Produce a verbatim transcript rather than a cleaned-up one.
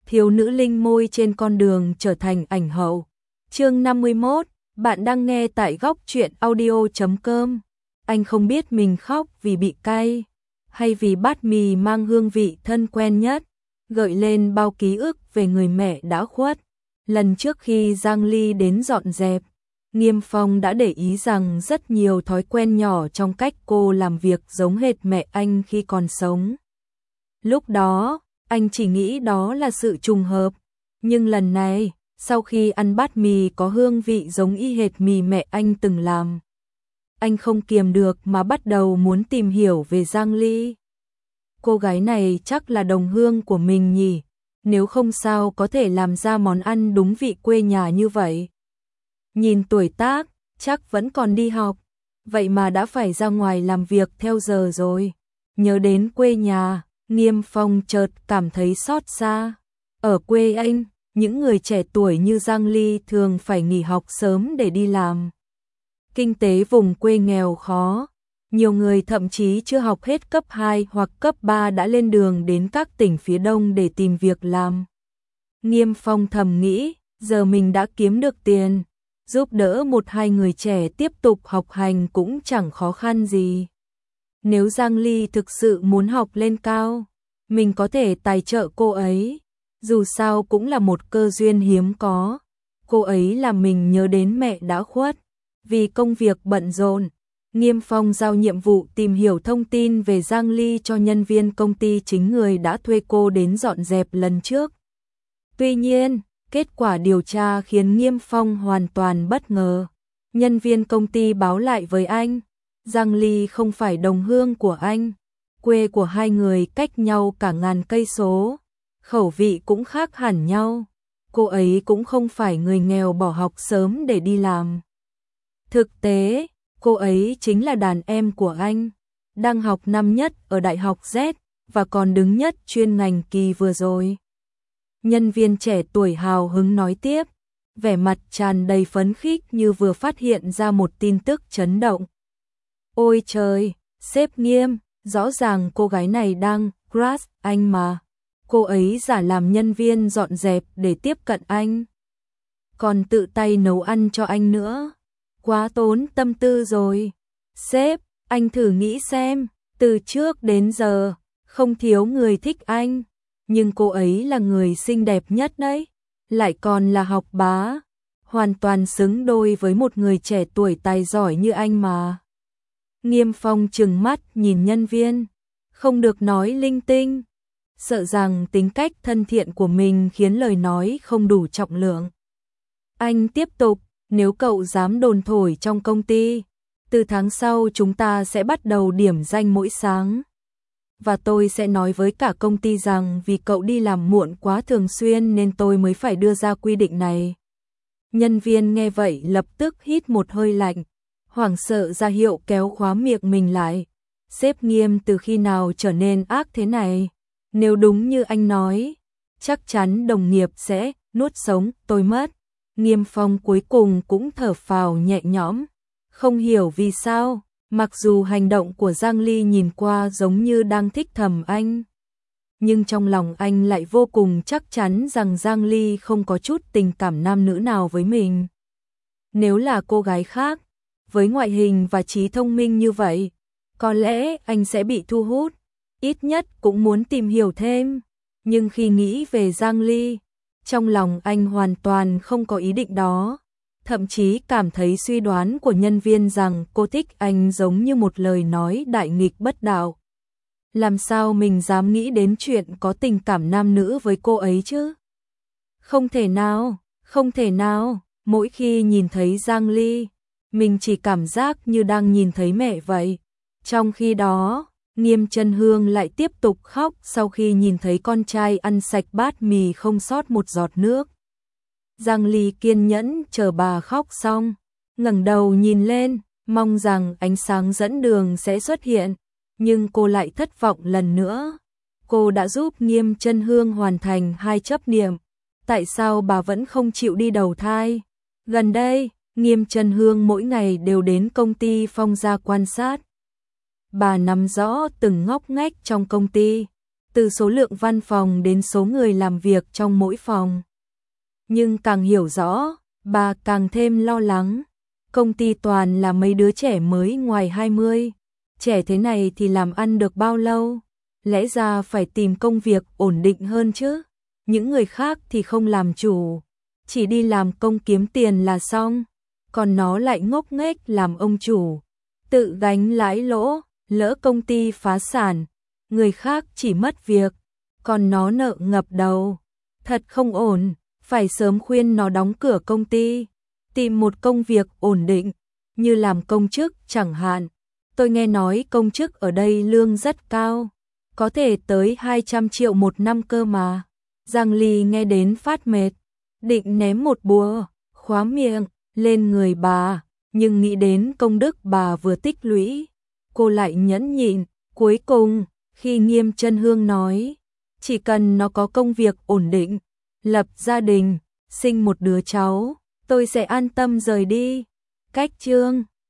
thiếu nữ linh môi trên con đường trở thành ảnh hậu. Chương năm mươi mốt, bạn đang nghe tại góc truyện audio chấm com. Anh không biết mình khóc vì bị cay, hay vì bát mì mang hương vị thân quen nhất, gợi lên bao ký ức về người mẹ đã khuất. Lần trước khi Giang Ly đến dọn dẹp, Nghiêm Phong đã để ý rằng rất nhiều thói quen nhỏ trong cách cô làm việc giống hệt mẹ anh khi còn sống. Lúc đó, anh chỉ nghĩ đó là sự trùng hợp, nhưng lần này, sau khi ăn bát mì có hương vị giống y hệt mì mẹ anh từng làm, anh không kiềm được mà bắt đầu muốn tìm hiểu về Giang Ly. Cô gái này chắc là đồng hương của mình nhỉ, nếu không sao có thể làm ra món ăn đúng vị quê nhà như vậy. Nhìn tuổi tác, chắc vẫn còn đi học, vậy mà đã phải ra ngoài làm việc theo giờ rồi. Nhớ đến quê nhà, Nghiêm Phong chợt cảm thấy xót xa. Ở quê anh, những người trẻ tuổi như Giang Ly thường phải nghỉ học sớm để đi làm. Kinh tế vùng quê nghèo khó, nhiều người thậm chí chưa học hết cấp hai hoặc cấp ba đã lên đường đến các tỉnh phía đông để tìm việc làm. Nghiêm Phong thầm nghĩ, giờ mình đã kiếm được tiền, giúp đỡ một hai người trẻ tiếp tục học hành cũng chẳng khó khăn gì. Nếu Giang Ly thực sự muốn học lên cao, mình có thể tài trợ cô ấy, dù sao cũng là một cơ duyên hiếm có. Cô ấy làm mình nhớ đến mẹ đã khuất. Vì công việc bận rộn, Nghiêm Phong giao nhiệm vụ tìm hiểu thông tin về Giang Ly cho nhân viên công ty chính người đã thuê cô đến dọn dẹp lần trước. Tuy nhiên, kết quả điều tra khiến Nghiêm Phong hoàn toàn bất ngờ. Nhân viên công ty báo lại với anh, Giang Ly không phải đồng hương của anh, quê của hai người cách nhau cả ngàn cây số, khẩu vị cũng khác hẳn nhau. Cô ấy cũng không phải người nghèo bỏ học sớm để đi làm. Thực tế, cô ấy chính là đàn em của anh, đang học năm nhất ở Đại học Z và còn đứng nhất chuyên ngành kỳ vừa rồi. Nhân viên trẻ tuổi hào hứng nói tiếp, vẻ mặt tràn đầy phấn khích như vừa phát hiện ra một tin tức chấn động. Ôi trời, sếp Nghiêm, rõ ràng cô gái này đang crush anh mà. Cô ấy giả làm nhân viên dọn dẹp để tiếp cận anh, còn tự tay nấu ăn cho anh nữa. Quá tốn tâm tư rồi. Sếp, anh thử nghĩ xem, từ trước đến giờ, không thiếu người thích anh, nhưng cô ấy là người xinh đẹp nhất đấy, lại còn là học bá, hoàn toàn xứng đôi với một người trẻ tuổi tài giỏi như anh mà. Nghiêm Phong trừng mắt nhìn nhân viên, không được nói linh tinh, sợ rằng tính cách thân thiện của mình khiến lời nói không đủ trọng lượng. Anh tiếp tục, nếu cậu dám đồn thổi trong công ty, từ tháng sau chúng ta sẽ bắt đầu điểm danh mỗi sáng. Và tôi sẽ nói với cả công ty rằng vì cậu đi làm muộn quá thường xuyên nên tôi mới phải đưa ra quy định này. Nhân viên nghe vậy lập tức hít một hơi lạnh, hoảng sợ ra hiệu kéo khóa miệng mình lại. Sếp Nghiêm từ khi nào trở nên ác thế này? Nếu đúng như anh nói, chắc chắn đồng nghiệp sẽ nuốt sống tôi mất. Nghiêm Phong cuối cùng cũng thở phào nhẹ nhõm, không hiểu vì sao, mặc dù hành động của Giang Ly nhìn qua giống như đang thích thầm anh, nhưng trong lòng anh lại vô cùng chắc chắn rằng Giang Ly không có chút tình cảm nam nữ nào với mình. Nếu là cô gái khác, với ngoại hình và trí thông minh như vậy, có lẽ anh sẽ bị thu hút, ít nhất cũng muốn tìm hiểu thêm, nhưng khi nghĩ về Giang Ly, trong lòng anh hoàn toàn không có ý định đó, thậm chí cảm thấy suy đoán của nhân viên rằng cô thích anh giống như một lời nói đại nghịch bất đạo. Làm sao mình dám nghĩ đến chuyện có tình cảm nam nữ với cô ấy chứ? Không thể nào, không thể nào, mỗi khi nhìn thấy Giang Ly, mình chỉ cảm giác như đang nhìn thấy mẹ vậy. Trong khi đó, Nghiêm Chân Hương lại tiếp tục khóc sau khi nhìn thấy con trai ăn sạch bát mì không sót một giọt nước. Giang Ly kiên nhẫn chờ bà khóc xong, ngẩng đầu nhìn lên, mong rằng ánh sáng dẫn đường sẽ xuất hiện, nhưng cô lại thất vọng lần nữa. Cô đã giúp Nghiêm Chân Hương hoàn thành hai chấp niệm, tại sao bà vẫn không chịu đi đầu thai? Gần đây, Nghiêm Chân Hương mỗi ngày đều đến công ty Phong gia quan sát. Bà nắm rõ từng ngóc ngách trong công ty, từ số lượng văn phòng đến số người làm việc trong mỗi phòng. Nhưng càng hiểu rõ, bà càng thêm lo lắng. Công ty toàn là mấy đứa trẻ mới ngoài hai mươi. Trẻ thế này thì làm ăn được bao lâu? Lẽ ra phải tìm công việc ổn định hơn chứ. Những người khác thì không làm chủ, chỉ đi làm công kiếm tiền là xong. Còn nó lại ngốc nghếch làm ông chủ, tự gánh lãi lỗ, lỡ công ty phá sản, người khác chỉ mất việc, còn nó nợ ngập đầu. Thật không ổn, phải sớm khuyên nó đóng cửa công ty, tìm một công việc ổn định, như làm công chức chẳng hạn. Tôi nghe nói công chức ở đây lương rất cao, có thể tới hai trăm triệu một năm cơ mà. Giang Ly nghe đến phát mệt, định ném một búa, khóa miệng lên người bà, nhưng nghĩ đến công đức bà vừa tích lũy, cô lại nhẫn nhịn. Cuối cùng, khi Nghiêm Chân Hương nói, chỉ cần nó có công việc ổn định, lập gia đình, sinh một đứa cháu, tôi sẽ an tâm rời đi. Cách chương